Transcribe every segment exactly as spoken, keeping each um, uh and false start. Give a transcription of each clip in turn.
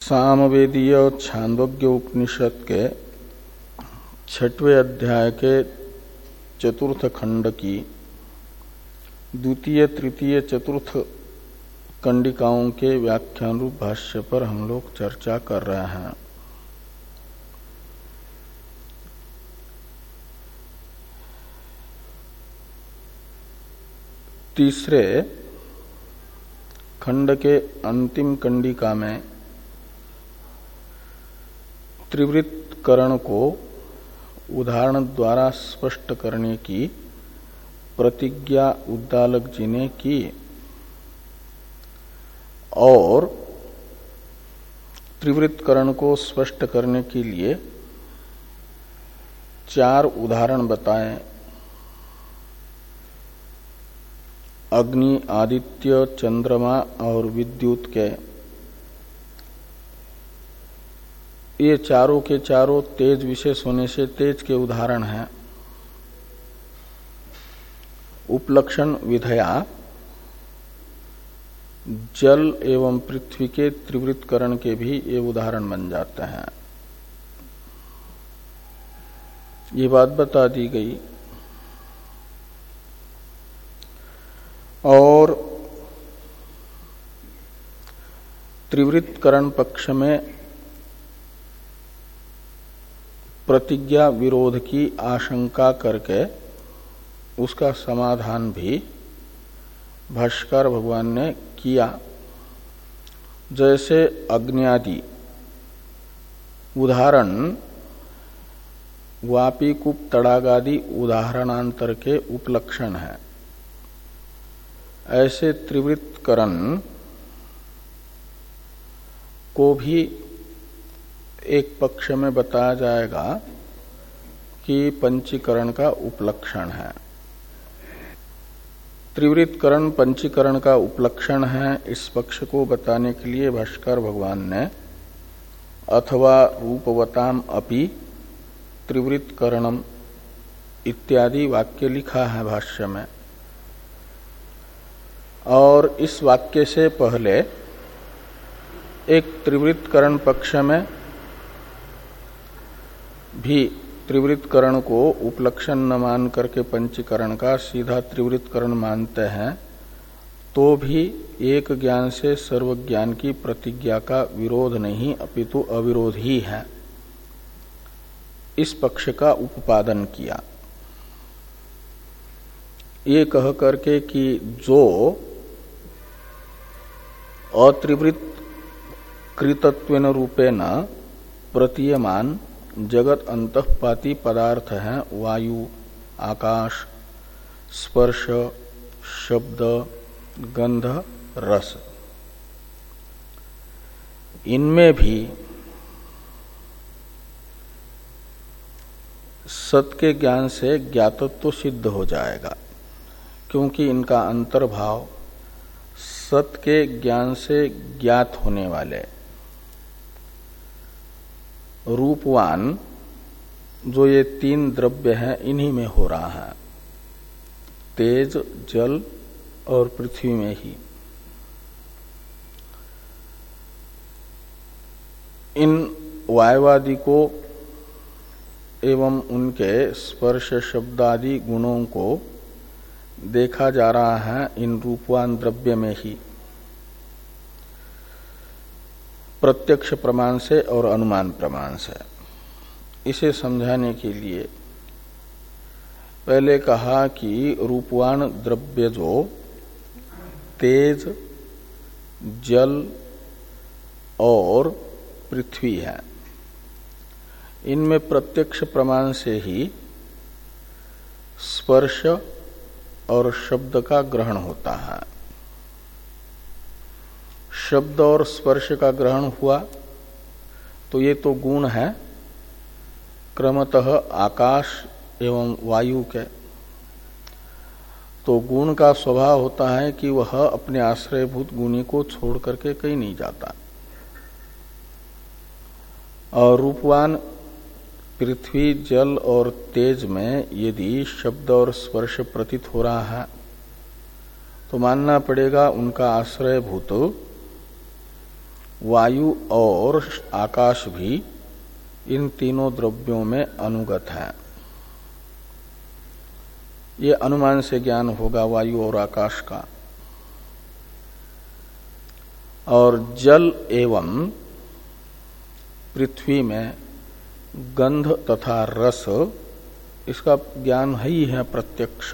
सामवेदीय छांदोग्य उपनिषद के छठवें अध्याय के चतुर्थ खंड की द्वितीय तृतीय चतुर्थ कंडिकाओं के व्याख्यान रूप भाष्य पर हम लोग चर्चा कर रहे हैं। तीसरे खंड के अंतिम कंडिका में त्रिवृत्त करण को उदाहरण द्वारा स्पष्ट करने की प्रतिज्ञा उद्दालक जी ने की और त्रिवृत्त करण को स्पष्ट करने के लिए चार उदाहरण बताए। अग्नि, आदित्य, चंद्रमा और विद्युत के ये चारों के चारों तेज विशेष होने से तेज के उदाहरण हैं। उपलक्षण विधया जल एवं पृथ्वी के त्रिवृत्तकरण के भी ये उदाहरण बन जाते हैं। ये बात बता दी गई। और त्रिवृत्तकरण पक्ष में प्रतिज्ञा विरोध की आशंका करके उसका समाधान भी भाष्यकार भगवान ने किया। जैसे अग्न्यादि उदाहरण वापी कूप तड़ागादि उदाहरणांतर के उपलक्षण है, ऐसे त्रिवृत्तकरण को भी एक पक्ष में बताया जाएगा कि पंचीकरण का उपलक्षण है। त्रिवृत्तकरण पंचीकरण का उपलक्षण है, इस पक्ष को बताने के लिए भाष्यकार भगवान ने अथवा रूपवताम अपि त्रिवृत्तकरणम इत्यादि वाक्य लिखा है भाष्य में। और इस वाक्य से पहले एक त्रिवृत्तकरण पक्ष में भी त्रिवृत्तकरण को उपलक्षण न मान करके पंचीकरण का सीधा त्रिवृत्तकरण मानते हैं, तो भी एक ज्ञान से सर्व ज्ञान की प्रतिज्ञा का विरोध नहीं अपितु अविरोध ही है। इस पक्ष का उपादन किया। ये कह करके कि जो अत्रिवृत्त कृतत्वेन रूपेण प्रतीयमान जगत अंतःपाती पदार्थ हैं, वायु, आकाश, स्पर्श, शब्द, गंध, रस, इनमें भी सत के ज्ञान से ज्ञातत्व सिद्ध हो जाएगा, क्योंकि इनका अंतर्भाव सत के ज्ञान से ज्ञात होने वाले रूपवान जो ये तीन द्रव्य हैं इन्हीं में हो रहा है, तेज, जल और पृथ्वी में ही। इन वायवादि को एवं उनके स्पर्श शब्दादि गुणों को देखा जा रहा है इन रूपवान द्रव्य में ही, प्रत्यक्ष प्रमाण से और अनुमान प्रमाण से। इसे समझाने के लिए पहले कहा कि रूपवान द्रव्य जो तेज, जल और पृथ्वी है, इनमें प्रत्यक्ष प्रमाण से ही स्पर्श और शब्द का ग्रहण होता है। शब्द और स्पर्श का ग्रहण हुआ तो ये तो गुण है क्रमतः आकाश एवं वायु के। तो गुण का स्वभाव होता है कि वह अपने आश्रयभूत गुणी को छोड़ करके कहीं नहीं जाता। और रूपवान पृथ्वी, जल और तेज में यदि शब्द और स्पर्श प्रतीत हो रहा है तो मानना पड़ेगा उनका आश्रयभूत वायु और आकाश भी इन तीनों द्रव्यों में अनुगत है। ये अनुमान से ज्ञान होगा वायु और आकाश का। और जल एवं पृथ्वी में गंध तथा रस, इसका ज्ञान है ही है प्रत्यक्ष।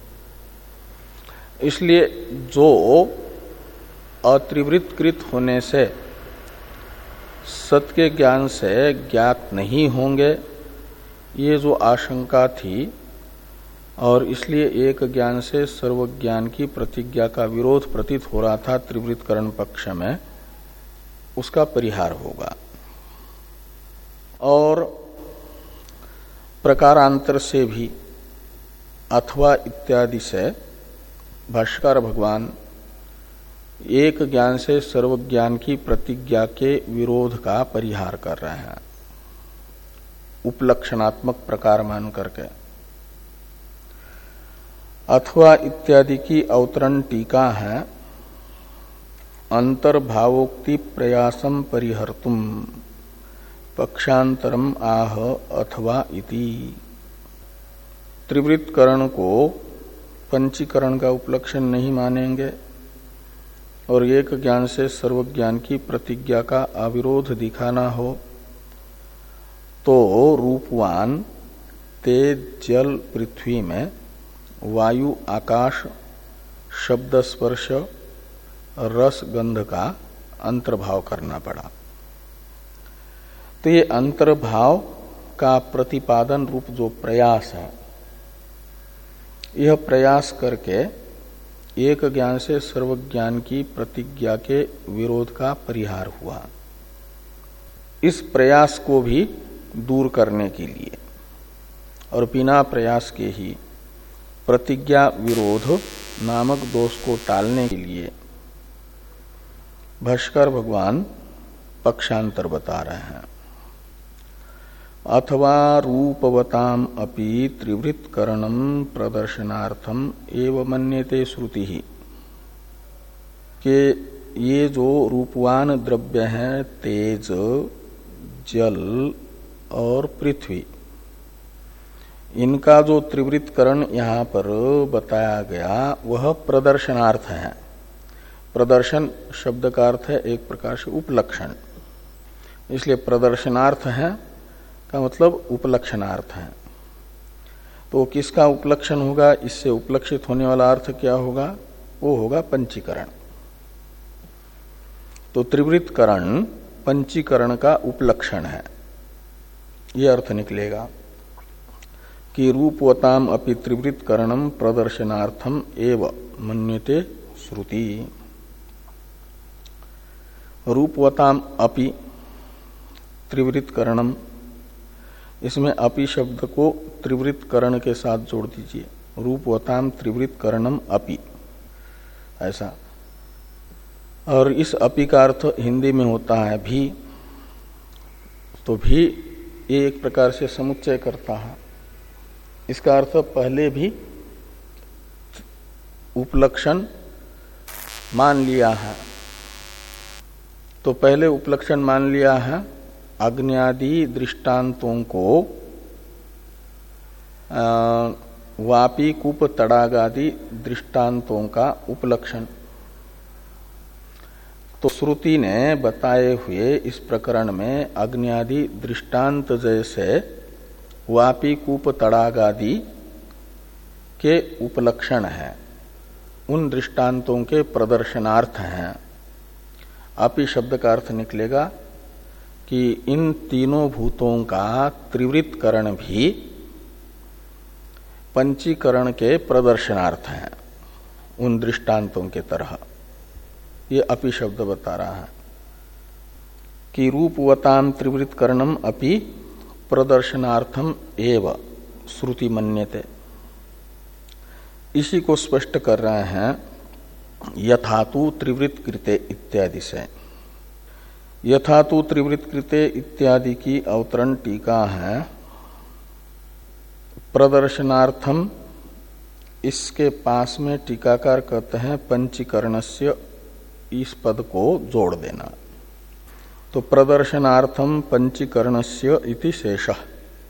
इसलिए जो अत्रिवृत्कृत होने से सत्य के ज्ञान से ज्ञात नहीं होंगे, ये जो आशंका थी, और इसलिए एक ज्ञान से सर्वज्ञान की प्रतिज्ञा का विरोध प्रतीत हो रहा था त्रिवृत्करण पक्ष में, उसका परिहार होगा। और प्रकारांतर से भी अथवा इत्यादि से भाष्यकार भगवान एक ज्ञान से सर्वज्ञान की प्रतिज्ञा के विरोध का परिहार कर रहे हैं, उपलक्षणात्मक प्रकार मान करके। अथवा इत्यादि की अवतरण टीका है, अंतर्भावोक्ति प्रयासम परिहर्तुम पक्षांतरम आह अथवा इति। त्रिवृत्करण को पंचीकरण का उपलक्षण नहीं मानेंगे और एक ज्ञान से सर्वज्ञान की प्रतिज्ञा का अविरोध दिखाना हो तो रूपवान तेज जल पृथ्वी में वायु आकाश शब्द स्पर्श रस गंध का अंतर्भाव करना पड़ा। तो ये अंतर्भाव का प्रतिपादन रूप जो प्रयास है, यह प्रयास करके एक ज्ञान से सर्वज्ञान की प्रतिज्ञा के विरोध का परिहार हुआ। इस प्रयास को भी दूर करने के लिए और बिना प्रयास के ही प्रतिज्ञा विरोध नामक दोष को टालने के लिए भाष्यकार भगवान पक्षांतर बता रहे हैं। अथवा रूपवताम अपि त्रिवृत्करणम प्रदर्शनार्थम एव मन्यते श्रुति ही, कि ये जो रूपवान द्रव्य हैं तेज जल और पृथ्वी, इनका जो त्रिवृत्करण यहाँ पर बताया गया वह प्रदर्शनार्थ है। प्रदर्शन शब्द का अर्थ है एक प्रकार से उपलक्षण, इसलिए प्रदर्शनार्थ है का मतलब उपलक्षणार्थ है। तो किसका उपलक्षण होगा? इससे उपलक्षित होने वाला अर्थ क्या होगा? वो होगा पंचीकरण। तो त्रिवृत्करण पंचीकरण का उपलक्षण है, ये अर्थ निकलेगा कि रूपवताम अपि त्रिवृत्करणम प्रदर्शनार्थम एव मन्यते श्रुति। रूपवताम अपि त्रिवृत्करणम, इसमें अपि शब्द को त्रिवृत्करण के साथ जोड़ दीजिए। रूपवताम त्रिवृत्करणम अपि, ऐसा। और इस अपि का अर्थ हिंदी में होता है भी, तो भी ये एक प्रकार से समुच्चय करता है। इसका अर्थ पहले भी उपलक्षण मान लिया है। तो पहले उपलक्षण मान लिया है अग्न्यादि दृष्टांतों को वापी कूप तड़ागादि दृष्टांतों का उपलक्षण। तो श्रुति ने बताए हुए इस प्रकरण में अग्न्यादि दृष्टांत जैसे वापी कूप तड़ागादि के उपलक्षण है, उन दृष्टांतों के प्रदर्शनार्थ हैं। अपि शब्द का अर्थ निकलेगा कि इन तीनों भूतों का त्रिवृत्करण भी पंचीकरण के प्रदर्शनार्थ हैं, उन दृष्टांतों के तरह। ये अपि शब्द बता रहा है कि रूपवताम त्रिवृत्करणम अपि प्रदर्शनार्थम एव श्रुति मन्यते। इसी को स्पष्ट कर रहे हैं यथातु त्रिवृत्कृते इत्यादि से। यथातु त्रिवृत्कृते इत्यादि की अवतरण टीका है प्रदर्शनार्थम। इसके पास में टीकाकार कहते हैं पंचीकरणस्य, इस पद को जोड़ देना, तो प्रदर्शनार्थम पंचीकरणस्य इति शेषः,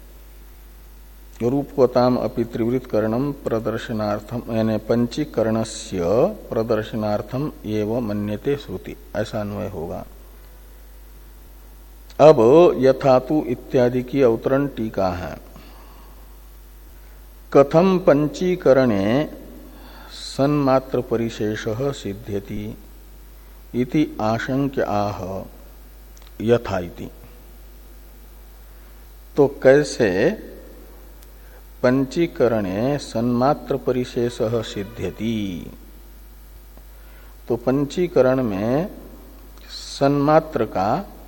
रूपवताम अपि त्रिवृत्करणम प्रदर्शनार्थम यानी पंचीकरणस्य प्रदर्शनार्थम एव मन्यते श्रुति, ऐसा अन्वय होगा। अब यथातु इत्यादि की अवतरण टीका है। कथम पंचीकरणे सन्मात्र परिशेषः सिद्ध्यति इति आशंक्य आह यथा इति। तो कैसे पंचीकरणे सन्मात्र परिशेषः सिद्ध्यति, तो पंचीकरण में सन्मात्र का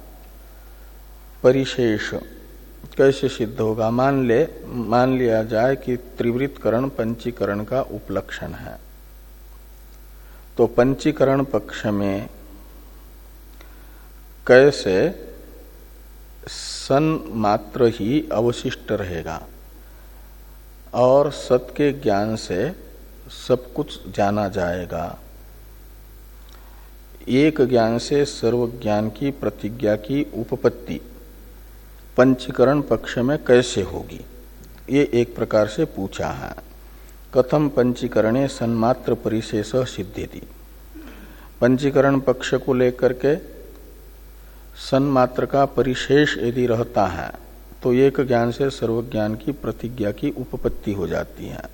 परिशेष कैसे सिद्ध होगा। मान ले मान लिया जाए कि त्रिवृत्करण पंचीकरण का उपलक्षण है, तो पंचीकरण पक्ष में कैसे सन्मात्र ही अवशिष्ट रहेगा और सत के ज्ञान से सब कुछ जाना जाएगा। एक ज्ञान से सर्व ज्ञान की प्रतिज्ञा की उपपत्ति पंचीकरण पक्ष में कैसे होगी, ये एक प्रकार से पूछा है। कथम पंचीकरणे सन्मात्र परिशेष सिद्ध्यति, पंचीकरण पक्ष को लेकर के सन्मात्र का परिशेष यदि रहता है तो एक ज्ञान से सर्वज्ञान की प्रतिज्ञा की उपपत्ति हो जाती है।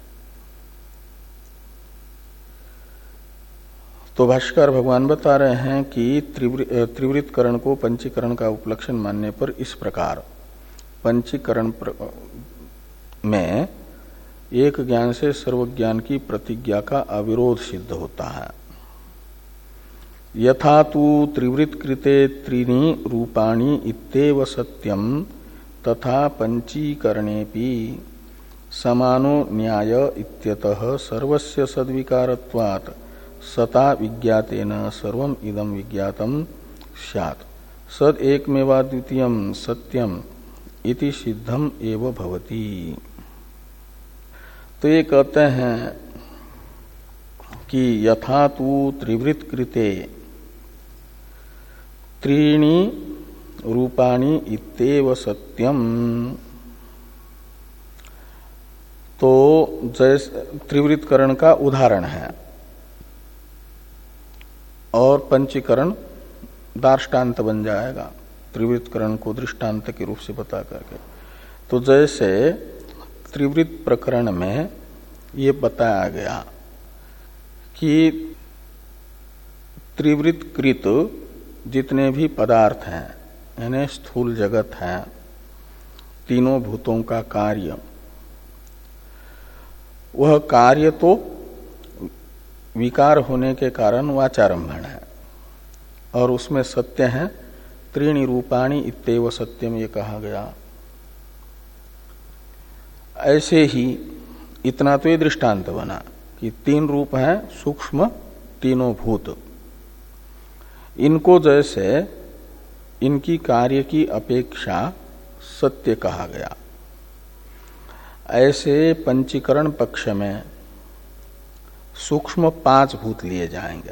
तो भाष्कर भगवान बता रहे हैं कि त्रिवृत्करण को पंचीकरण का उपलक्षण मानने पर इस प्रकार पंचीकरण में एक ज्ञान से सर्वज्ञान की प्रतिज्ञा का अविरोध सिद्ध होता है। यथा तु त्रिवृत्कृते त्रीणि रूपाणि इत्येव सत्यम तथा पंचीकरणेपि समानो न्याय इत्यतः सर्वस्य सद्विकारत्वात् सता विज्ञातेन सर्वम इदं विज्ञातम स्यात् सद एकमेवा द्वितीयं सत्यम इति सिद्धम एव भवति। तो ये कहते हैं कि यथा तु त्रिवृत्कृते त्रीणि रूपाणि इत्येव सत्यम, तो जैसे त्रिवृत्करण का उदाहरण है और पंचीकरण दार्ष्टान्त बन जाएगा त्रिवृत्करण को दृष्टांत के रूप से बता करके। तो जैसे त्रिवृत्त प्रकरण में ये बताया गया कि त्रिवृत्कृत जितने भी पदार्थ हैं यानी स्थूल जगत है, तीनों भूतों का कार्य, वह कार्य तो विकार होने के कारण वाचारंभण है और उसमें सत्य है त्रीणि रूपाणि इत्येव सत्यम, ये कहा गया। ऐसे ही इतना तो ये दृष्टांत बना कि तीन रूप हैं सूक्ष्म तीनों भूत, इनको जैसे इनकी कार्य की अपेक्षा सत्य कहा गया, ऐसे पंचीकरण पक्ष में सूक्ष्म पांच भूत लिए जाएंगे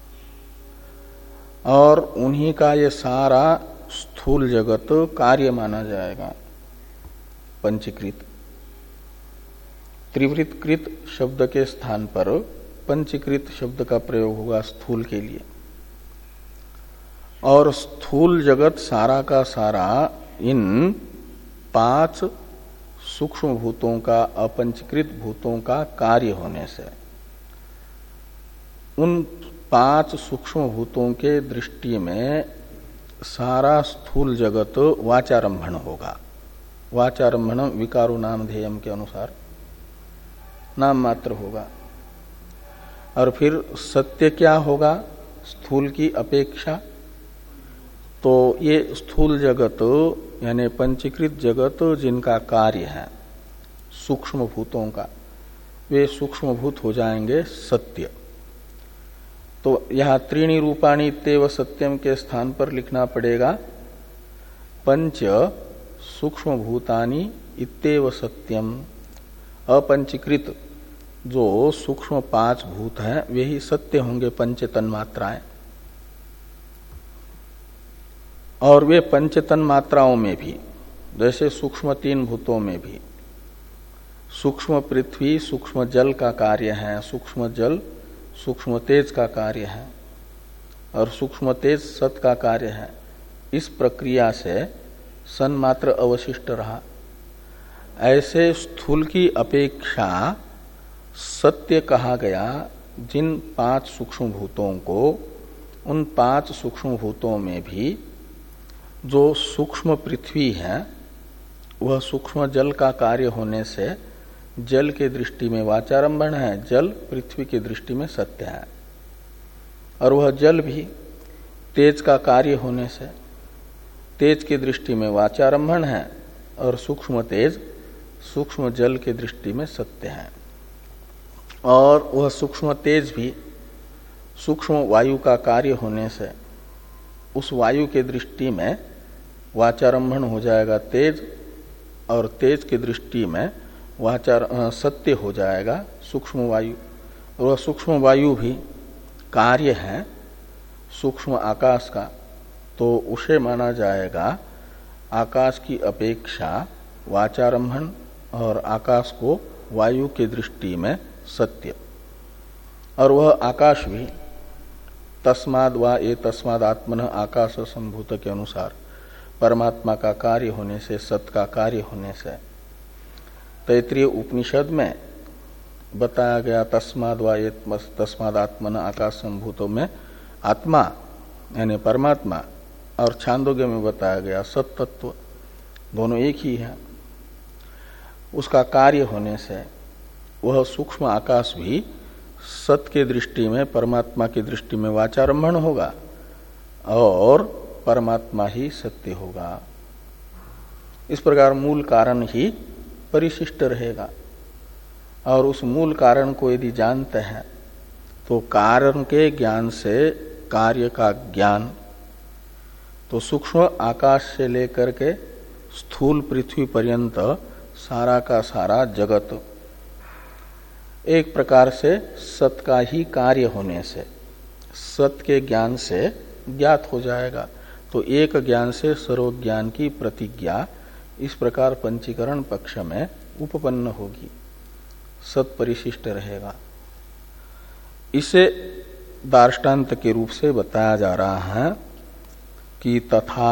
और उन्हीं का ये सारा स्थूल जगत कार्य माना जाएगा पंचीकृत। त्रिवृत्कृत शब्द के स्थान पर पंचीकृत शब्द का प्रयोग होगा स्थूल के लिए, और स्थूल जगत सारा का सारा इन पांच सूक्ष्म भूतों का अपंचीकृत भूतों का कार्य होने से उन पांच सूक्ष्म भूतों के दृष्टि में सारा स्थूल जगत वाचारंभण होगा। वाचारंभण विकारो नाम ध्येयम के अनुसार नाम मात्र होगा। और फिर सत्य क्या होगा स्थूल की अपेक्षा, तो ये स्थूल जगत यानी पंचीकृत जगत जिनका कार्य है सूक्ष्म भूतों का, वे सूक्ष्म भूत हो जाएंगे सत्य। तो यहाँ त्रीणि रूपाणि इत्येव सत्यम के स्थान पर लिखना पड़ेगा पंच सूक्ष्म भूतानि इत्येव सत्यम। अपंचीकृत जो सूक्ष्म पांच भूत हैं वे ही सत्य होंगे, पंच तन्मात्राएं। और वे पंचतन मात्राओं में भी, जैसे सूक्ष्म तीन भूतों में भी सूक्ष्म पृथ्वी सूक्ष्म जल का कार्य है, सूक्ष्म जल सूक्ष्म तेज का कार्य है और सूक्ष्म तेज सत का कार्य है। इस प्रक्रिया से सन मात्र अवशिष्ट रहा। ऐसे स्थूल की अपेक्षा सत्य कहा गया जिन पांच सूक्ष्म भूतों को, उन पांच सूक्ष्म भूतों में भी जो सूक्ष्म पृथ्वी है वह सूक्ष्म जल का कार्य होने से जल के दृष्टि में वाचारंभण है, जल पृथ्वी की दृष्टि में सत्य है। और वह जल भी तेज का कार्य होने से तेज की दृष्टि में वाचारंभण है और सूक्ष्म तेज सूक्ष्म जल की दृष्टि में सत्य है। और वह सूक्ष्म तेज भी सूक्ष्म वायु का कार्य होने से उस वायु के दृष्टि में वाचारंभण हो जाएगा तेज, और तेज की दृष्टि में वाचार सत्य हो जाएगा सूक्ष्म वायु। और वह सूक्ष्म वायु भी कार्य है सूक्ष्म आकाश का, तो उसे माना जाएगा आकाश की अपेक्षा वाचारंभण और आकाश को वायु की दृष्टि में सत्य। और वह आकाश भी तस्माद वा ये तस्माद आत्मन आकाश संभूत के अनुसार परमात्मा का कार्य होने से, सत का कार्य होने से तैत्रीय उपनिषद में बताया गया तस्माद वा ये तस्माद आत्मन आकाश संभूतों में आत्मा यानी परमात्मा, और छांदोग्य में बताया गया सत तत्व, दोनों एक ही है। उसका कार्य होने से वह सूक्ष्म आकाश भी सत के दृष्टि में परमात्मा की दृष्टि में वाचारंभण होगा और परमात्मा ही सत्य होगा। इस प्रकार मूल कारण ही परिशिष्ट रहेगा। और उस मूल कारण को यदि जानते हैं तो कारण के ज्ञान से कार्य का ज्ञान, तो सूक्ष्म आकाश से लेकर के स्थूल पृथ्वी पर्यंत सारा का सारा जगत एक प्रकार से सत का ही कार्य होने से, सत के ज्ञान से ज्ञात हो जाएगा। तो एक ज्ञान से सर्वज्ञान की प्रतिज्ञा इस प्रकार पंचीकरण पक्ष में उपपन्न होगी, सत परिशिष्ट रहेगा। इसे दार्ष्टान्त के रूप से बताया जा रहा है कि तथा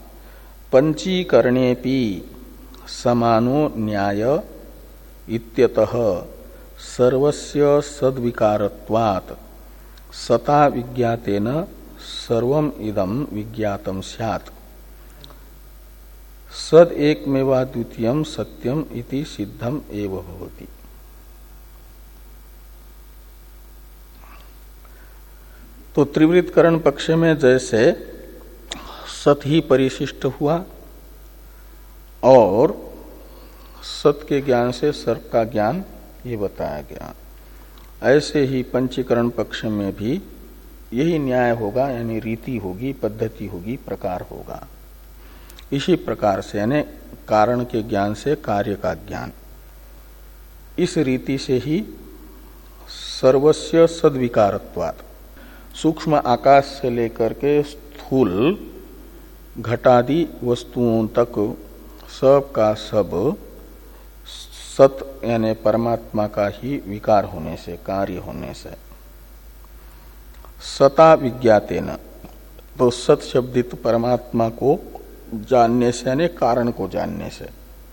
पंचीकरणेपि समानो न्याय इत्यतः सर्वस्य सद्विकारत्वात् सता विज्ञातेन सर्वम इदम विज्ञातम स्यात् सद एकमेवा द्वितीयम सत्यम इति सिद्धम एव भवति। तो त्रिवृत्करण पक्ष में जैसे सत ही परिशिष्ट हुआ और सत के ज्ञान से सर्प का ज्ञान ये बताया गया, ऐसे ही पंचीकरण पक्ष में भी यही न्याय होगा, यानी रीति होगी, पद्धति होगी, प्रकार होगा। इसी प्रकार से यानी कारण के ज्ञान से कार्य का ज्ञान, इस रीति से ही सर्वस्य सद्विकारत्वात् सूक्ष्म आकाश से लेकर के स्थूल घटादि वस्तुओं तक सब का सब सत यानी परमात्मा का ही विकार होने से, कार्य होने से सता विज्ञातेन, तो सत शब्दित परमात्मा को जानने से यानी कारण को जानने से,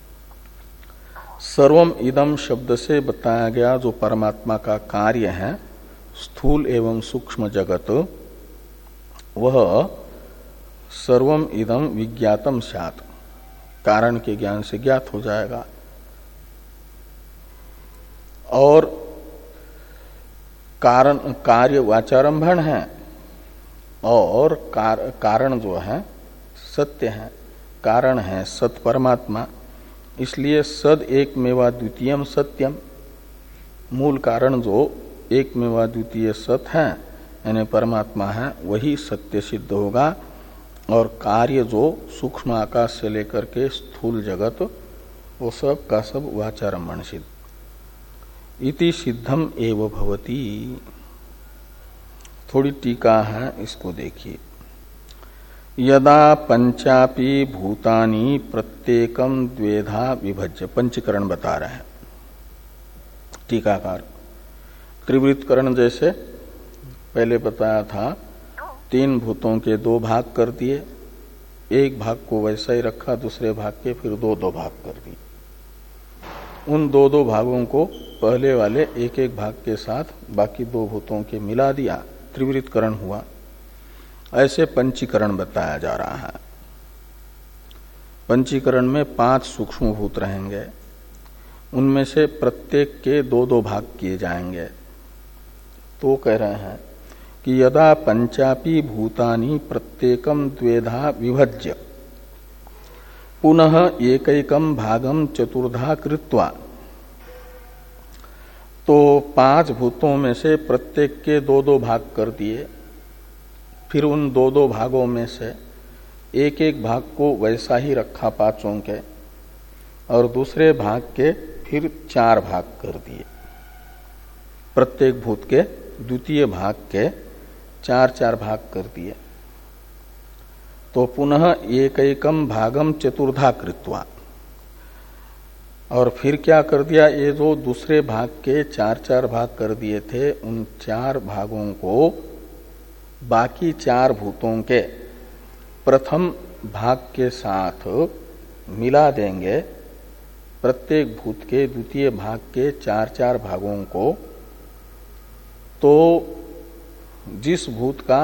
सर्वम इदम शब्द से बताया गया जो परमात्मा का कार्य है स्थूल एवं सूक्ष्म जगत, वह सर्वम इदम विज्ञातम स्यात्, कारण के ज्ञान से ज्ञात हो जाएगा। और कारण कार्य वाचारंभण है और कार, कारण जो है सत्य है, कारण है सत परमात्मा, इसलिए सद एकमेवा द्वितीयम सत्यम, मूल कारण जो एकमेवा द्वितीय सत है यानी परमात्मा है वही सत्य सिद्ध होगा। और कार्य जो सूक्ष्म आकाश से लेकर के स्थूल जगत वो सब का सब वाचारंभण सिद्ध, इति सिद्धम एव भवति। थोड़ी टीका है, इसको देखिए। यदा पंचापि भूतानि प्रत्येकम द्वेधा विभज्य, पंचीकरण बता रहे हैं टीकाकार। त्रिवृत्तकरण जैसे पहले बताया था, तीन भूतों के दो भाग कर दिए, एक भाग को वैसा ही रखा, दूसरे भाग के फिर दो दो भाग कर दिए। उन दो दो भागों को पहले वाले एक एक भाग के साथ बाकी दो भूतों के मिला दिया, त्रिवृत्तकरण हुआ। ऐसे पंचीकरण बताया जा रहा है। पंचीकरण में पांच सूक्ष्म भूत रहेंगे, उनमें से प्रत्येक के दो दो भाग किए जाएंगे। तो कह रहे हैं कि यदा पंचापि भूतानि प्रत्येकम द्वेधा विभज्य पुनः एकैकम भागम चतुर्धा कृत्वा, तो पांच भूतों में से प्रत्येक के दो दो भाग कर दिए, फिर उन दो दो भागों में से एक एक भाग को वैसा ही रखा पांचों के, और दूसरे भाग के फिर चार भाग कर दिए। प्रत्येक भूत के द्वितीय भाग के चार चार भाग कर दिए। तो पुनः एकैकम भागम चतुर्धा कृत्वा, और फिर क्या कर दिया, ये जो दूसरे भाग के चार चार भाग कर दिए थे, उन चार भागों को बाकी चार भूतों के प्रथम भाग के साथ मिला देंगे। प्रत्येक भूत के द्वितीय भाग के चार चार भागों को, तो जिस भूत का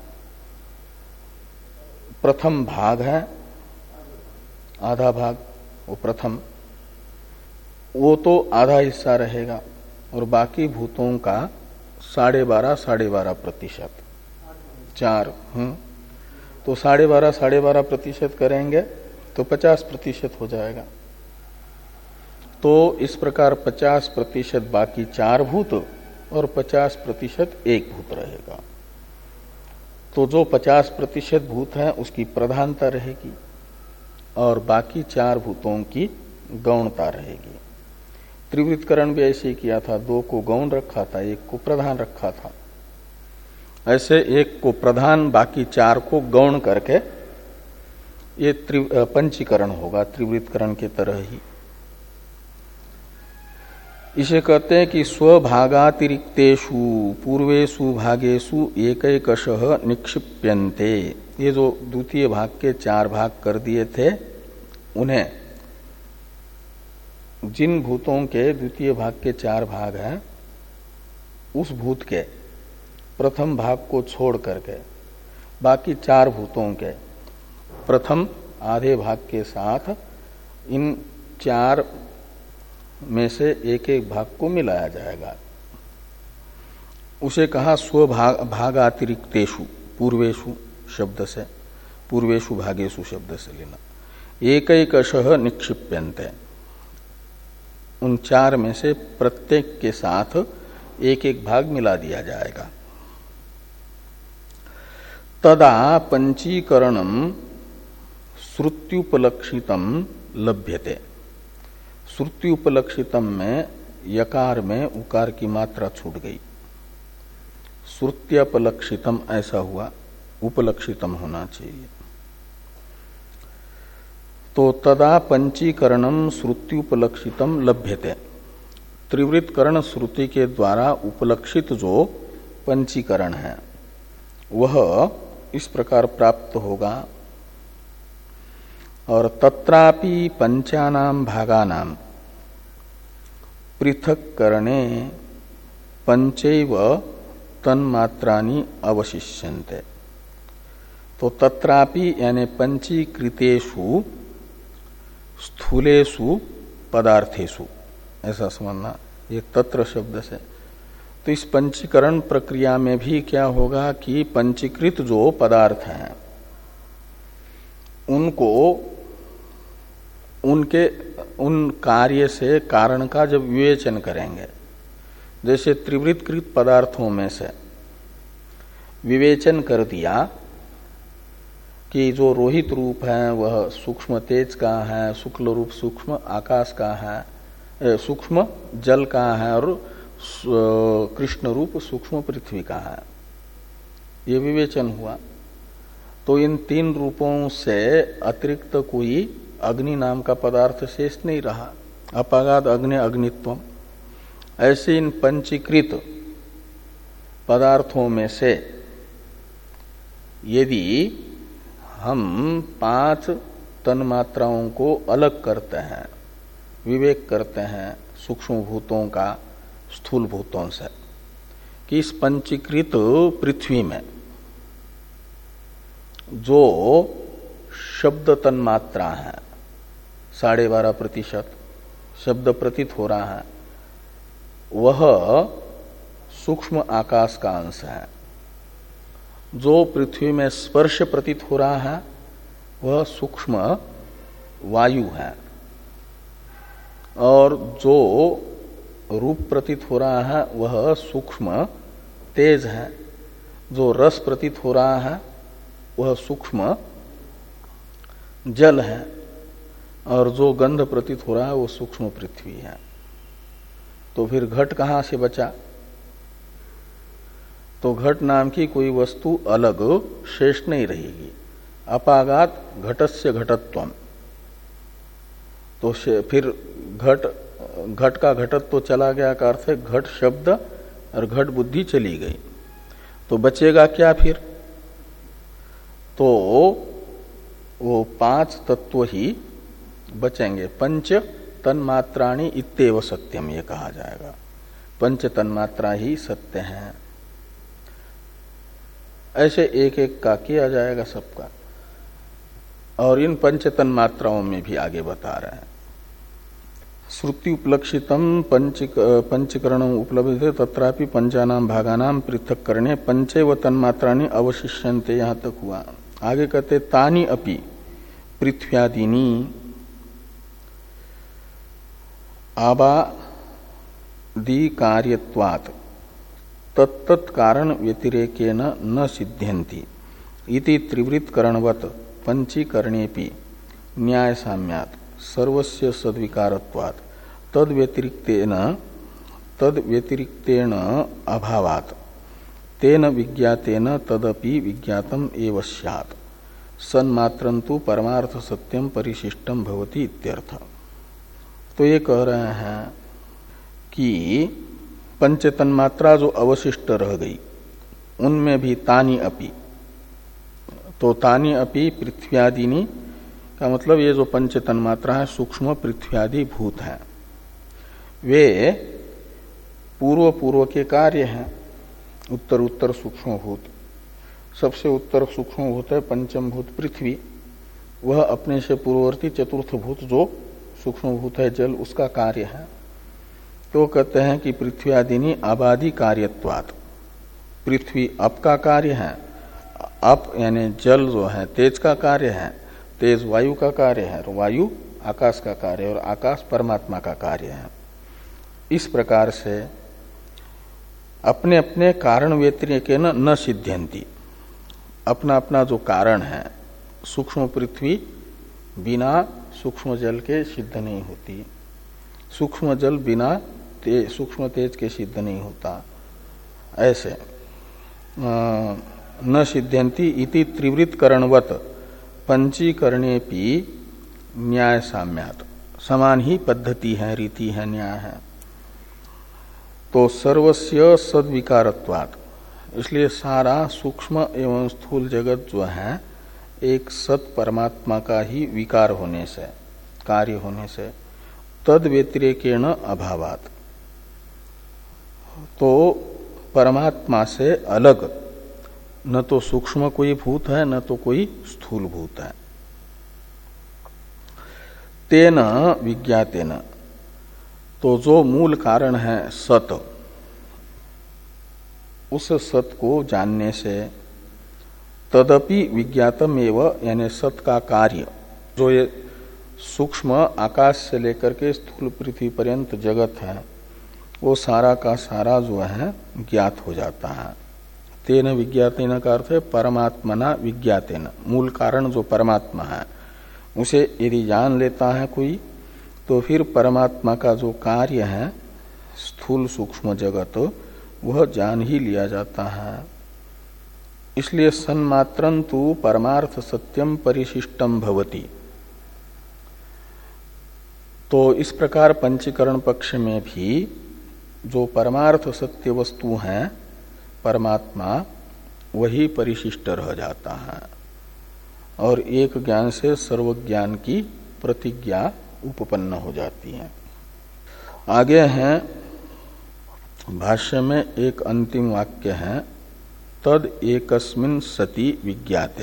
प्रथम भाग है, आधा भाग, वो प्रथम, वो तो आधा हिस्सा रहेगा, और बाकी भूतों का साढ़े बारह साढ़े बारह प्रतिशत, चार, हम्म तो साढ़े बारह साढ़े बारह प्रतिशत करेंगे तो पचास प्रतिशत हो जाएगा। तो इस प्रकार पचास प्रतिशत बाकी चार भूत और पचास प्रतिशत एक भूत रहेगा। तो जो पचास प्रतिशत भूत है उसकी प्रधानता रहेगी और बाकी चार भूतों की गौणता रहेगी। त्रिवृत्तकरण भी ऐसे ही किया था, दो को गौण रखा था, एक को प्रधान रखा था। ऐसे एक को प्रधान बाकी चार को गौण करके ये पंचीकरण होगा, त्रिवृत्तकरण के तरह ही। इसे कहते हैं कि स्वभागातिरिक्तेषु पूर्वेषु भागेषु एकैकशः निक्षिप्यन्ते। ये जो द्वितीय भाग के चार भाग कर दिए थे, उन्हें जिन भूतों के द्वितीय भाग के चार भाग हैं, उस भूत के प्रथम भाग को छोड़ करके बाकी चार भूतों के प्रथम आधे भाग के साथ इन चार में से एक एक भाग को मिलाया जाएगा। उसे कहा स्वभाग भागातिरिक्तेषु, पूर्वेषु शब्द से, पूर्वेषु भागेषु शब्द से लेना। एकैकशः निक्षिप्यन्ते, उन चार में से प्रत्येक के साथ एक एक भाग मिला दिया जाएगा। तदा पंचीकरणम श्रुत्युपलक्षितम लभ्यते। श्रुत्युपलक्षितम में यकार में उकार की मात्रा छूट गई, श्रुत्युपलक्षितम ऐसा हुआ, उपलक्षितम होना चाहिए। तो तदा पंचीकरणम श्रुत्युपलक्षितम लभ्यते। त्रिवृत्तकरण श्रुति के द्वारा उपलक्षित जो पंचीकरण है वह इस प्रकार प्राप्त होगा। और तत्रापि पंचानाम भागानाम पृथक करणे पंचैव तन्मात्रानि अवशिष्यन्ते। तो तत्रापि यानी पंचीकृतेषु स्थूलेषु पदार्थेषु, ऐसा समझना ये तत्र शब्द से। तो इस पंचीकरण प्रक्रिया में भी क्या होगा कि पंचीकृत जो पदार्थ हैं उनको उनके उन कार्य से कारण का जब विवेचन करेंगे, जैसे त्रिवृत्तकृत पदार्थों में से विवेचन कर दिया कि जो रोहित रूप है वह सूक्ष्म तेज का है, शुक्ल रूप सूक्ष्म आकाश का है, सूक्ष्म जल का है, और कृष्ण रूप सूक्ष्म पृथ्वी का है, ये विवेचन हुआ। तो इन तीन रूपों से अतिरिक्त कोई अग्नि नाम का पदार्थ शेष नहीं रहा। अपागाद अग्नि अग्नित्वम। ऐसे इन पंचीकृत पदार्थों में से यदि हम पांच तन्मात्राओं को अलग करते हैं, विवेक करते हैं सूक्ष्म भूतों का स्थूल भूतों से, कि इस पंचीकृत पृथ्वी में जो शब्द तन्मात्रा है साढ़े बारह प्रतिशत शब्द प्रतीत हो रहा है, वह सूक्ष्म आकाश का अंश है। जो पृथ्वी में स्पर्श प्रतीत हो रहा है वह सूक्ष्म वायु है, और जो रूप प्रतीत हो रहा है वह सूक्ष्म तेज है। जो रस प्रतीत हो रहा है वह सूक्ष्म जल है, और जो गंध प्रतीत हो रहा है वो सूक्ष्म पृथ्वी है। तो फिर घट कहाँ से बचा? तो घट नाम की कोई वस्तु अलग शेष नहीं रहेगी। अपागात घटस्य घटत्वम। तो फिर घट घट का घटत्व तो चला गया का अर्थ है घट शब्द और घट बुद्धि चली गई। तो बचेगा क्या फिर? तो वो पांच तत्व ही बचेंगे। पंच तन्मात्राणि इत्येव सत्यम, ये कहा जाएगा। पंच तन्मात्रा ही सत्य हैं। ऐसे एक एक का किया जाएगा सबका। और इन पंच तन्मात्राओं में भी आगे बता रहे हैं। श्रुति उपलक्षितम पंचकरण उपलब्ध तत्रापि पंचानाम भागानाम पृथक करने पंचैव तन्मात्राणि अवशिष्यन्ते, यहां तक हुआ। आगे कहते तानि अपि पृथ्व्यादीनि आबादि कार्यत्वात् तत्तत् कारण व्यतिरेकेन न सिद्ध्यन्ति इति त्रिवृत्करणवत् पंचीकरणेपि न्याय साम्यात् सर्वस्य सद्विकारत्वात् तद व्यतिरिक्तेन तद व्यतिरिक्तेन अभावात् तेन विज्ञातेन तदपि विज्ञातम एव स्यात् सन्मात्रन्तु परमार्थ सत्यम परिशिष्टम भवति इत्यर्थ। तो ये कह रहे हैं कि पंच तन्मात्रा जो अवशिष्ट रह गई उनमें भी तानि अपि, तो तानि अपि पृथ्व्यादिनी का मतलब ये जो पंच तन्मात्रा है सूक्ष्म पृथ्व्यादि भूत हैं, वे पूर्व पूर्व के कार्य हैं। उत्तर उत्तर सूक्ष्म भूत, सबसे उत्तर सूक्ष्म भूत है पंचम भूत पृथ्वी। वह अपने से पूर्ववर्ती चतुर्थ भूत जो सूक्ष्म भूत है जल, उसका कार्य है। तो कहते हैं कि पृथ्व्यादिनी आबादी कार्यत्वात्, पृथ्वी अप का कार्य है। अप यानी जल जो है तेज का कार्य है, तेज वायु का कार्य है, और वायु आकाश का कार्य है, और आकाश परमात्मा का कार्य है। इस प्रकार से अपने अपने कारण व्यतिरेकेन न सिद्ध्यन्ति, अपना अपना जो कारण है, सूक्ष्म पृथ्वी बिना सूक्ष्म जल के सिद्ध नहीं होती, सूक्ष्म जल बिना ते, सूक्ष्म तेज के सिद्ध नहीं होता। ऐसे न सिद्ध्यन्ति इति त्रिवृत्करणवत् पंचीकरणेपि न्याय साम्यात्, समान ही पद्धति है, रीति है, न्याय है। तो सर्वस्य सद्विकारत्वात्, इसलिए सारा सूक्ष्म एवं स्थूल जगत जो है एक सत परमात्मा का ही विकार होने से, कार्य होने से, तद व्यतिरेकेण अभावात्, तो परमात्मा से अलग न तो सूक्ष्म कोई भूत है न तो कोई स्थूल भूत है। तेन विज्ञातेन, तो जो मूल कारण है सत, उस सत को जानने से तदपि विज्ञातम एव, यानी सत का कार्य जो ये सूक्ष्म आकाश से लेकर के स्थूल पृथ्वी पर्यंत जगत है, वो सारा का सारा जो है ज्ञात हो जाता है। तेन विज्ञातेन का अर्थ है परमात्मना विज्ञातेन, मूल कारण जो परमात्मा है उसे यदि जान लेता है कोई, तो फिर परमात्मा का जो कार्य है स्थूल सूक्ष्म जगत, वह जान ही लिया जाता है। इसलिए सन्मात्रं तु परमार्थ सत्यम परिशिष्टम भवति। तो इस प्रकार पंचीकरण पक्ष में भी जो परमार्थ सत्य वस्तु है परमात्मा, वही परिशिष्ट रह जाता है और एक ज्ञान से सर्वज्ञान की प्रतिज्ञा उपपन्न हो जाती है। आगे है भाष्य में एक अंतिम वाक्य है, तद एकस्मिन् सति विज्ञाते।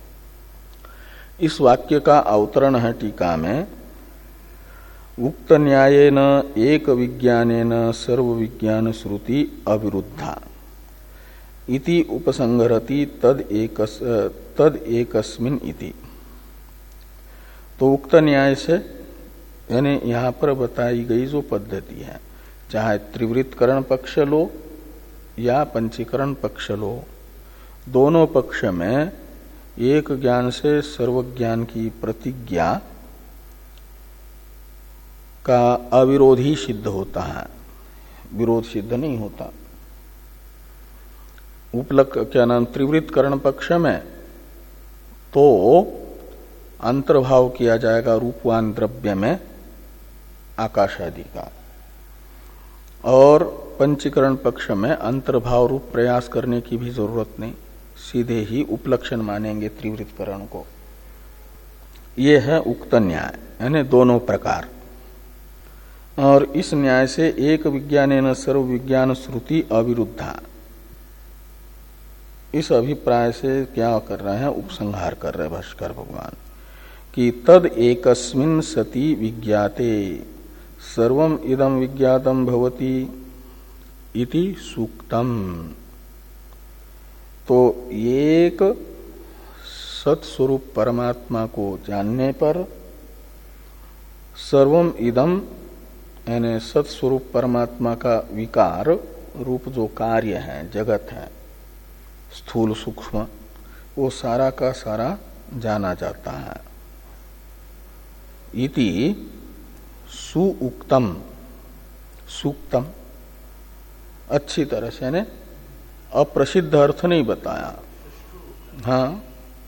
इस वाक्य का अवतरण है टीका में, उक्त न्यायेन एक विज्ञानेन सर्व विज्ञान श्रुति अविरुद्धा इति उपसंहरति तद एकस तद एकस्मिन् इति। तो उक्त न्याय से यानी यहाँ पर बताई गई जो पद्धति है, चाहे त्रिवृत्तकरण पक्ष लो या पंचीकरण पक्ष लो, दोनों पक्ष में एक ज्ञान से सर्वज्ञान की प्रतिज्ञा का अविरोधी सिद्ध होता है, विरोध सिद्ध नहीं होता। उपलक क्या नाम त्रिवृत्तकरण पक्ष में तो अंतर्भाव किया जाएगा रूपवान द्रव्य में आकाश आदि का, और पंचीकरण पक्ष में अंतर्भाव रूप प्रयास करने की भी जरूरत नहीं, सीधे ही उपलक्षण मानेंगे त्रिवृत्तकरण को। ये है उक्त न्याय, यानी दोनों प्रकार। और इस न्याय से एक विज्ञानेन सर्व विज्ञान श्रुति अविरुद्धा, इस अभिप्राय से क्या कर रहे हैं, उपसंहार कर रहे हैं भाष्कर भगवान कि तद एकस्मिन् सति विज्ञाते सर्वम इदम विज्ञातम भवति इति सूक्तम। तो एक सत्स्वरूप परमात्मा को जानने पर सर्वम इदम यानी सत्स्वरूप परमात्मा का विकार रूप जो कार्य है, जगत है, स्थूल सूक्ष्म, वो सारा का सारा जाना जाता है। इति सुउक्तम, सूक्तम अच्छी तरह से ने अप्रसिद्ध अर्थ नहीं बताया। हाँ,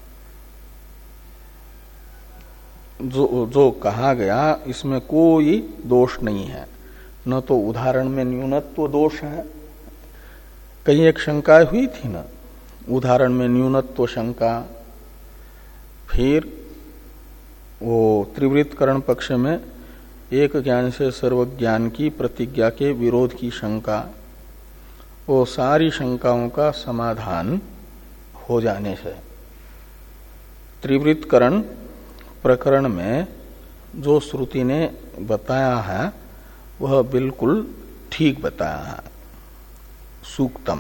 जो जो कहा गया इसमें कोई दोष नहीं है, न तो उदाहरण में न्यूनत्व दोष है। कहीं एक शंका हुई थी ना, उदाहरण में न्यूनत्व शंका, फिर वो त्रिवृत्तकरण पक्ष में एक ज्ञान से सर्वज्ञान की प्रतिज्ञा के विरोध की शंका, वो सारी शंकाओं का समाधान हो जाने से त्रिवृत्तकरण प्रकरण में जो श्रुति ने बताया है वह बिल्कुल ठीक बताया है, सूक्तम।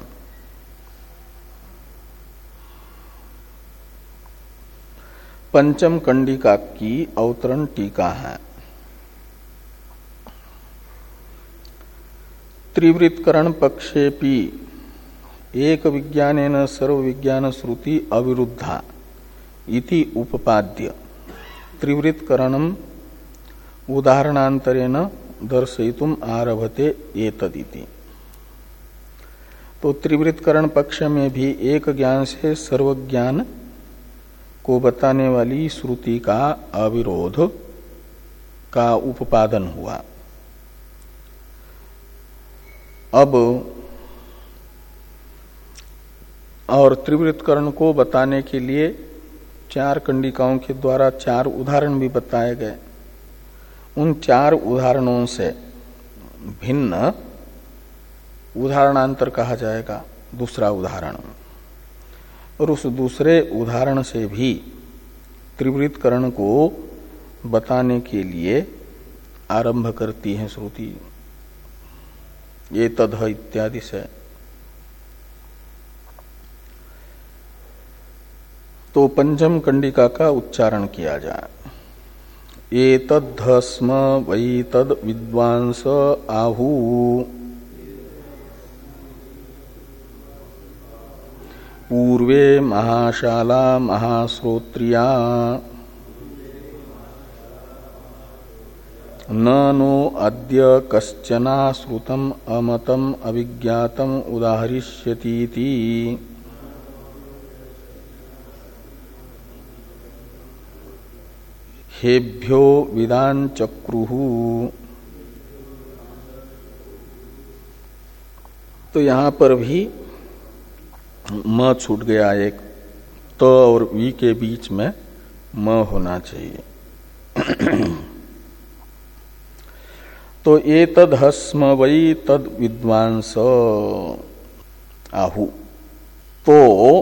पंचम कंडिका की अवतरण टीका है। त्रिवृत्तकरण पक्षेपि एक विज्ञानेन सर्व विज्ञान श्रुति अविरुद्धा इति उपपाद्य त्रिवृत्तकरणम उदाहरणांतरेण दर्शयितुम आरभते एतदिति। तो त्रिवृत्तकरण पक्ष में भी एक ज्ञान से सर्वज्ञान को बताने वाली श्रुति का अविरोध का उपादन हुआ। अब और त्रिवृत्तकरण को बताने के लिए चार कंडिकाओं के द्वारा चार उदाहरण भी बताए गए। उन चार उदाहरणों से भिन्न उदाहरणांतर कहा जाएगा दूसरा उदाहरण, और उस दूसरे उदाहरण से भी त्रिवृत्तकरण को बताने के लिए आरंभ करती है श्रुति, ये तद इत्यादि से। तो पंचम कंडिका का उच्चारण किया जाए। एतद्धस्म वै तद विद्वांस आहु पूर्वे महाशाला महाश्रोत्रिया न नो अद्य कश्चना श्रुतम अमतम अविज्ञातम उदाहरिष्यतीति। हेभ्यो विदान चक्रुहु। तो यहां पर भी म छूट गया, एक त और वी के बीच में म होना चाहिए। तो ये तद हस्म वै तद विद्वांस आहु। तो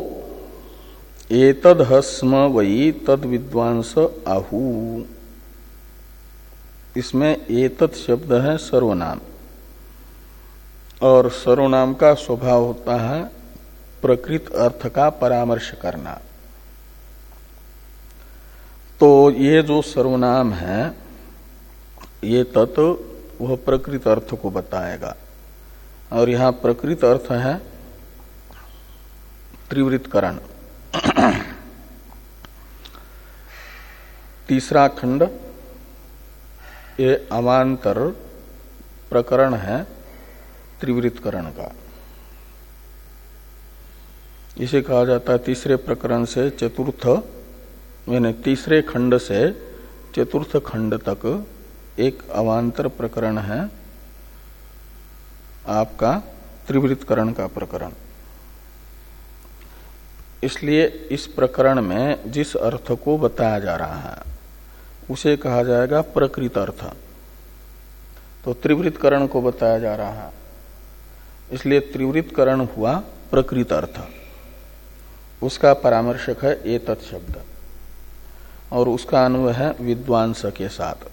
एतद हस्म वै तद विद्वांस आहु, इसमें एतद शब्द है सर्वनाम, और सर्वनाम का स्वभाव होता है प्रकृत अर्थ का परामर्श करना। तो ये जो सर्वनाम है ये तत् वह प्रकृत अर्थ को बताएगा, और यहां प्रकृत अर्थ है त्रिवृत्करण। तीसरा खंड ये अवांतर प्रकरण है त्रिवृत्करण का। इसे कहा जाता है तीसरे प्रकरण से चतुर्थ, यानी तीसरे खंड से चतुर्थ खंड तक एक अवांतर प्रकरण है आपका त्रिवृत्करण का प्रकरण। इसलिए इस प्रकरण में जिस अर्थ को बताया जा रहा है उसे कहा जाएगा प्रकृत अर्थ। तो त्रिवृत्करण को बताया जा रहा है, इसलिए त्रिवृत्करण हुआ प्रकृत अर्थ। उसका परामर्शक है एतत् शब्द, और उसका अन्वय है विद्वांस के साथ।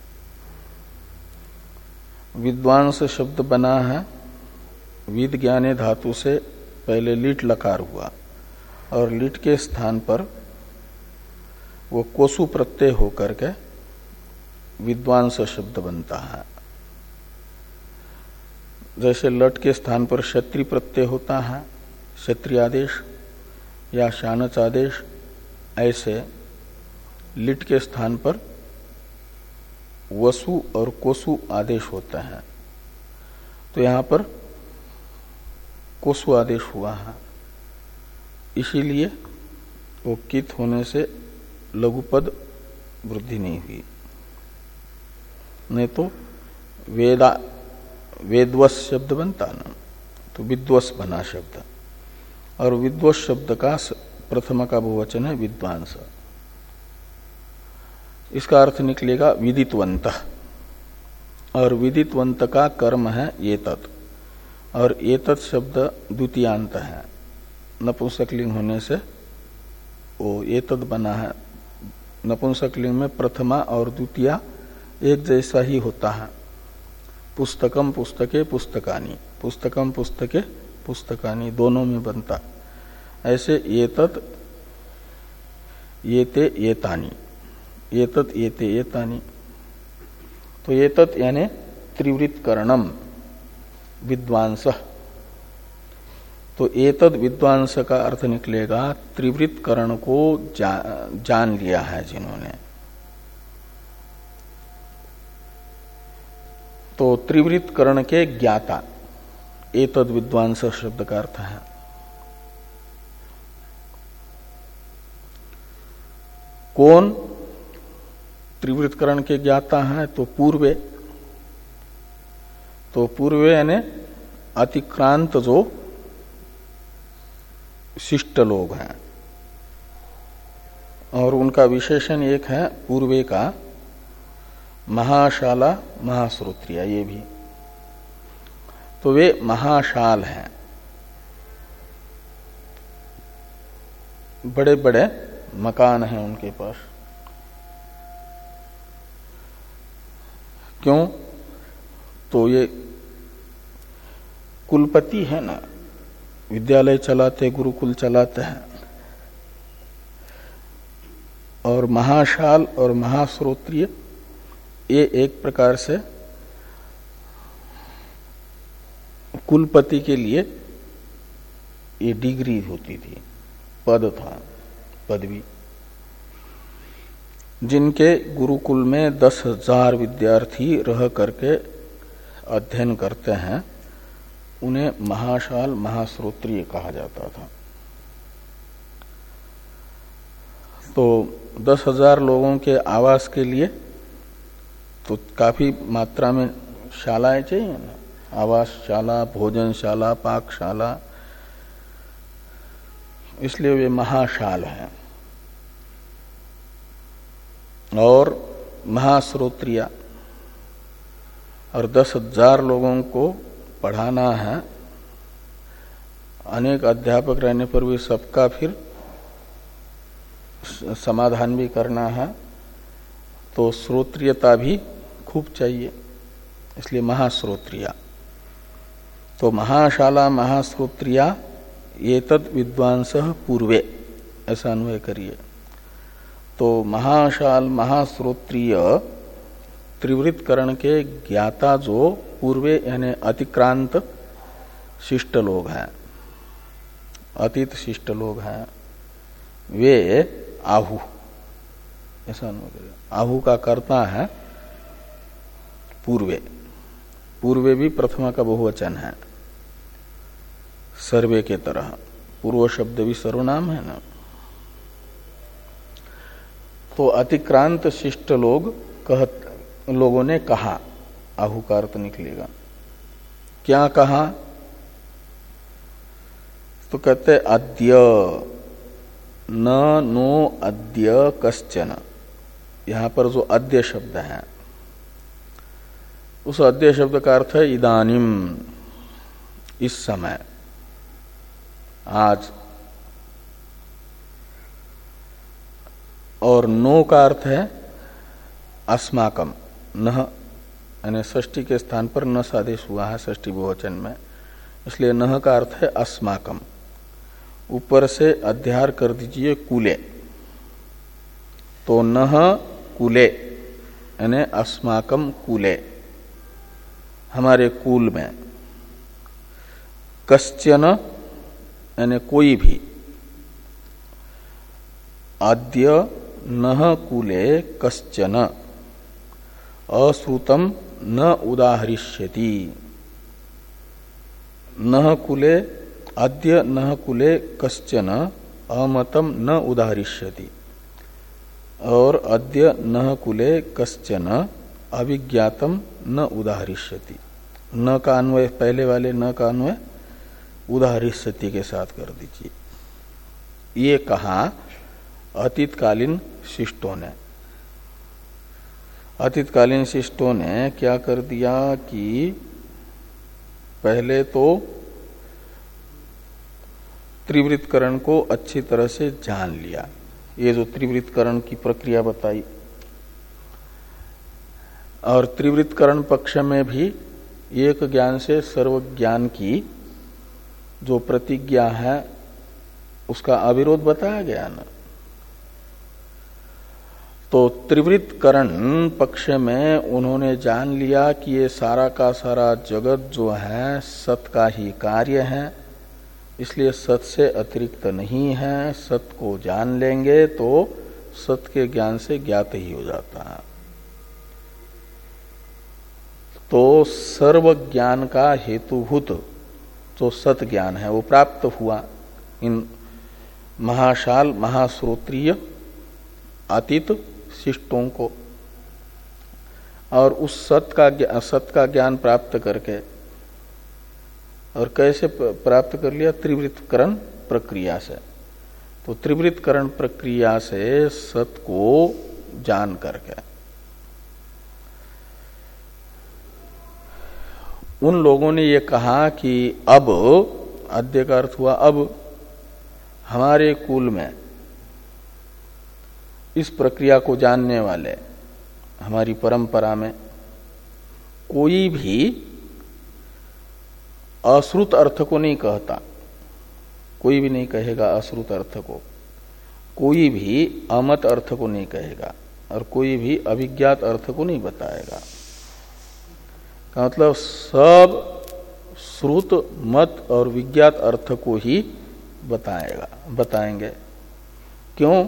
विद्वांस शब्द बना है विद ज्ञाने धातु से, पहले लीट लकार हुआ और लीट के स्थान पर वो कोसु प्रत्यय होकर के विद्वांस शब्द बनता है। जैसे लट के स्थान पर क्षत्रि प्रत्यय होता है, क्षत्रिय आदेश या शानच आदेश, ऐसे लिट के स्थान पर वसु और कोसु आदेश होते हैं। तो यहां पर कोसु आदेश हुआ है, इसीलिए वो कित होने से लघुपद वृद्धि नहीं हुई, नहीं तो वेदा वेदवस शब्द बनता ना, तो विद्वस बना शब्द। और विद्वस शब्द का प्रथम का बहुवचन है विद्वांस। इसका अर्थ निकलेगा विदितवंत, और विदितवंत का कर्म है एतत्, और एतत् शब्द द्वितीयांत है, नपुंसकलिंग होने से वो एतत् बना है। नपुंसकलिंग में प्रथमा और द्वितीया एक जैसा ही होता है। पुस्तकम पुस्तके पुस्तकानी, पुस्तकम पुस्तके पुस्तकानी दोनों में बनता। ऐसे एतत् येते येतानी, एतत् येते येतानी। तो एतत् यानी त्रिवृत्करणम विद्वांस। तो एतद विद्वांस का अर्थ निकलेगा त्रिवृत्करण को जा, जान लिया है जिन्होंने। तो त्रिवृत्करण के ज्ञाता एतद विद्वांस शब्द का अर्थ है। कौन त्रिवृत्करण के ज्ञाता है? तो पूर्वे। तो पूर्वे यानी अतिक्रांत जो शिष्ट लोग हैं, और उनका विशेषण एक है पूर्वे का महाशाला महाश्रोत्रिया, ये भी। तो वे महाशाल हैं, बड़े बड़े मकान हैं उनके पास। क्यों? तो ये कुलपति है ना, विद्यालय चलाते, गुरुकुल चलाते हैं। और महाशाल और महाश्रोत्रिय ये एक प्रकार से कुलपति के लिए ये डिग्री होती थी, पद था, पदवी। जिनके गुरुकुल में दस हजार विद्यार्थी रह करके अध्ययन करते हैं उन्हें महाशाल महाश्रोत्रिय कहा जाता था। तो दस हजार लोगों के आवास के लिए तो काफी मात्रा में शालाएं चाहिए ना, आवासशाला, भोजनशाला, पाकशाला, इसलिए वे महाशाल हैं। और महाश्रोत्रिया, और दस हजार लोगों को पढ़ाना है, अनेक अध्यापक रहने पर भी सबका फिर समाधान भी करना है, तो श्रोत्रियता भी खूब चाहिए, इसलिए महाश्रोत्रिया। तो महाशाला महाश्रोत्रिया ये तद विद्वांसः पूर्वे, ऐसा अन्वय करिए। तो महाशाल महाश्रोत्रिय त्रिवृत्करण के ज्ञाता जो पूर्वे यानी अतिक्रांत शिष्ट लोग हैं, अतीत शिष्ट लोग हैं, वे आहु, ऐसा अन्वय करिए। आहु का कर्ता है पूर्वे, पूर्वे भी प्रथमा का बहुवचन है सर्वे के तरह, पूर्व शब्द भी सर्वनाम है ना। तो अतिक्रांत शिष्ट लोग कहत लोगों ने कहा, आहु का अर्थ निकलेगा। क्या कहा? तो कहते अद्य न नो अद्य कश्चन, यहां पर जो अद्य शब्द है उस अद्य शब्द का अर्थ है इदानीम, इस समय, आज। और नो का अर्थ है अस्माकम, नह, यानी षष्ठी के स्थान पर न आदेश हुआ है षष्ठी बहुवचन में, इसलिए नह का अर्थ है अस्माकम। ऊपर से अध्यार कर दीजिए कुले, तो नह कुले यानी अस्माकम कुले, हमारे कुल में। कश्चन यानी कोई भी, अद्य नह कुले कश्चन अश्रुतम न उदाहरिष्यति। नह कुले, अद्य नह कुले कश्चन अमतम न उदाहरिष्यति, और अद्य नह कुले कश्चन अविज्ञातम न उदाहरिष्यति। न का अन्वय, पहले वाले न का अन्वय उदाहरिष्यति के साथ कर दीजिए। ये कहा अतीतकालीन शिष्टों ने। अतीतकालीन शिष्टों ने क्या कर दिया कि पहले तो त्रिवृत्करण को अच्छी तरह से जान लिया, ये जो त्रिवृत्करण की प्रक्रिया बताई, और त्रिवृत्करण पक्ष में भी एक ज्ञान से सर्व ज्ञान की जो प्रतिज्ञा है उसका अविरोध बताया गया ना। तो त्रिवृत्करण पक्ष में उन्होंने जान लिया कि ये सारा का सारा जगत जो है सत का ही कार्य है, इसलिए सत से अतिरिक्त नहीं है। सत को जान लेंगे तो सत के ज्ञान से ज्ञात ही हो जाता है। तो सर्व ज्ञान का हेतुभूत जो सत ज्ञान है वो प्राप्त हुआ इन महाशाल महाश्रोत्रिय अतीत शिष्टों को। और उस सत का सत का ज्ञान प्राप्त करके, और कैसे प्राप्त कर लिया? त्रिवृत्करण प्रक्रिया से। तो त्रिवृत्करण प्रक्रिया से सत को जान करके उन लोगों ने ये कहा कि अब, अद्य का अर्थ हुआ अब, हमारे कुल में इस प्रक्रिया को जानने वाले, हमारी परंपरा में कोई भी अश्रुत अर्थ को नहीं कहता, कोई भी नहीं कहेगा अश्रुत अर्थ को, कोई भी अमत अर्थ को नहीं कहेगा, और कोई भी अविज्ञात अर्थ को नहीं बताएगा। का मतलब सब श्रुत मत और विज्ञात अर्थ को ही बताएगा बताएंगे। क्यों?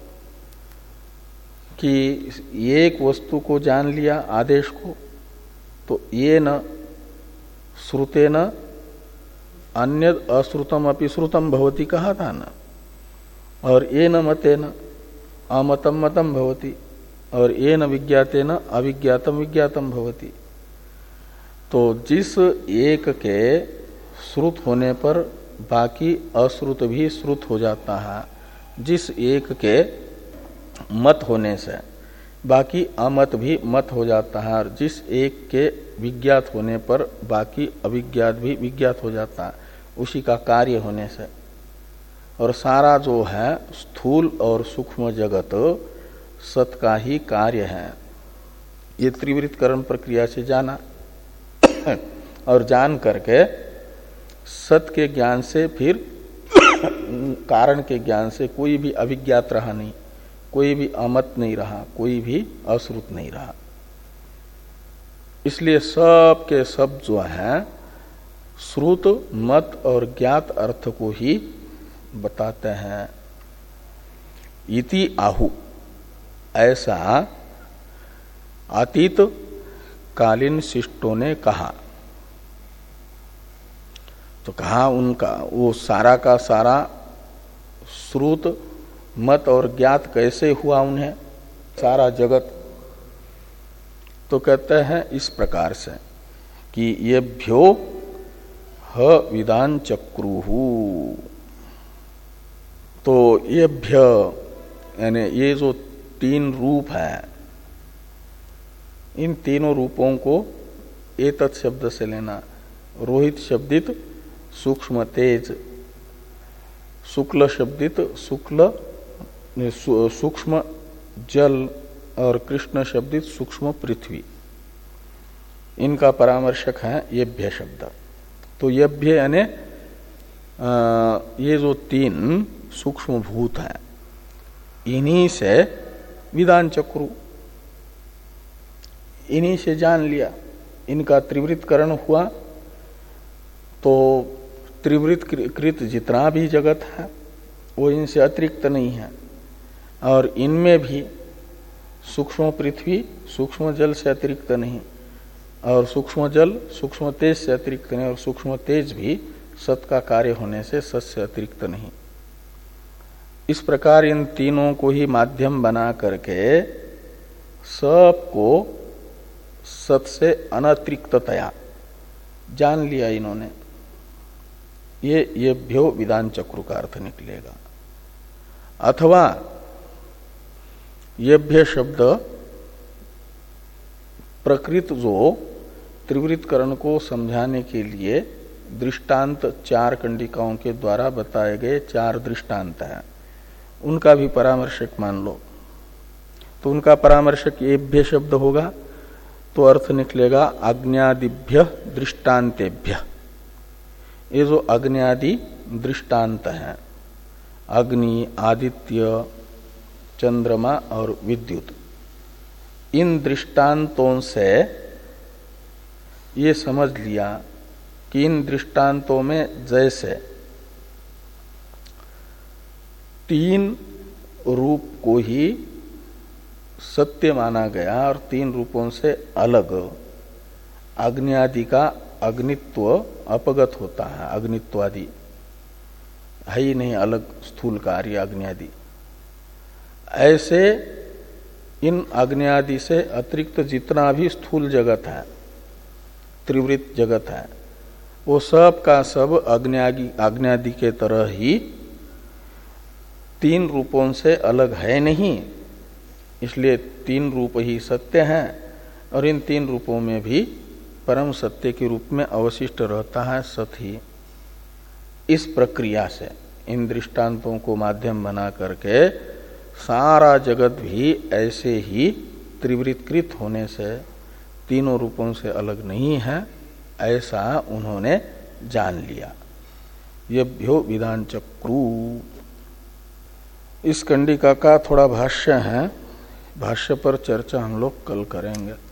कि एक वस्तु को जान लिया, आदेश को, तो ये न श्रुते न अन्य अश्रुतम अपि श्रुतम भवति कहा था ना, और ये न मते न, अमतम मतम भवति और ये न विज्ञाते न अविज्ञातम विज्ञातम भवति। तो जिस एक के श्रुत होने पर बाकी अश्रुत भी श्रुत हो जाता है, जिस एक के मत होने से बाकी अमत भी मत हो जाता है, और जिस एक के विज्ञात होने पर बाकी अविज्ञात भी विज्ञात हो जाता है, उसी का कार्य होने से। और सारा जो है स्थूल और सूक्ष्म जगत सत का ही कार्य है, ये त्रिवृत्तकरण प्रक्रिया से जाना। और जान करके सत के ज्ञान से फिर कारण के ज्ञान से कोई भी अविज्ञात रहा नहीं, कोई भी अमत नहीं रहा, कोई भी अश्रुत नहीं रहा। इसलिए सब के सब जो है श्रुत मत और ज्ञात अर्थ को ही बताते हैं। इति आहु, ऐसा अतीत कालीन शिष्टों ने कहा। तो कहा उनका वो सारा का सारा श्रुत मत और ज्ञात कैसे हुआ उन्हें सारा जगत। तो कहते हैं इस प्रकार से कि ये भ्यो ह विदान चक्रुहु। तो ये भ्य यानी ये जो तीन रूप है, इन तीनों रूपों को एतत् शब्द से लेना। रोहित शब्दित सूक्ष्म तेज, शुक्ल शब्दित शुक्ल सूक्ष्म जल और कृष्ण शब्दित सूक्ष्म पृथ्वी, इनका परामर्शक है येभ्य शब्द। तो येभ्य यानी ये जो तीन सूक्ष्म भूत हैं, इन्हीं से विदान चक्रु, इन्हीं से जान लिया, इनका त्रिवृत्तकरण हुआ। तो त्रिवृत्त कृत जितना भी जगत है वो इनसे अतिरिक्त नहीं है, और इनमें भी सूक्ष्म पृथ्वी सूक्ष्म जल से अतिरिक्त नहीं, और सूक्ष्म जल सूक्ष्म तेज से अतिरिक्त नहीं, और सूक्ष्म तेज भी सत का कार्य होने से सत से अतिरिक्त नहीं। इस प्रकार इन तीनों को ही माध्यम बना करके सबको सत से अनतिरिक्ततया जान लिया इन्होंने। ये ये भ्यो विदान चक्रु का अर्थ निकलेगा। अथवा येभ्य शब्द प्रकृत जो त्रिवृत्तकरण को समझाने के लिए दृष्टांत चार कंडिकाओं के द्वारा बताए गए चार दृष्टांत हैं, उनका भी परामर्शक मान लो। तो उनका परामर्शक येभ्य शब्द होगा, तो अर्थ निकलेगा अग्न्यादिभ्य दृष्टांतेभ्य। ये जो अग्न्यादि दृष्टांत हैं, अग्नि, आदित्य, चंद्रमा और विद्युत, इन दृष्टांतों से ये समझ लिया कि इन दृष्टांतों में जैसे तीन रूप को ही सत्य माना गया और तीन रूपों से अलग अग्नि आदि का अग्नित्व अपगत होता है, अग्नित्वादि है ही नहीं अलग स्थूल कार्य अग्नि आदि, ऐसे इन अग्नि आदि से अतिरिक्त जितना भी स्थूल जगत है, त्रिवृत्त जगत है, वो सब का सब अग्नि आदि के तरह ही तीन रूपों से अलग है नहीं। इसलिए तीन रूप ही सत्य हैं, और इन तीन रूपों में भी परम सत्य के रूप में अवशिष्ट रहता है सत ही। इस प्रक्रिया से इन दृष्टांतों को माध्यम बना करके सारा जगत भी ऐसे ही त्रिवृत्तकृत होने से तीनों रूपों से अलग नहीं है, ऐसा उन्होंने जान लिया। येभ्यो विदान चक्रु। इस कंडिका का थोड़ा भाष्य है, भाष्य पर चर्चा हम लोग कल करेंगे।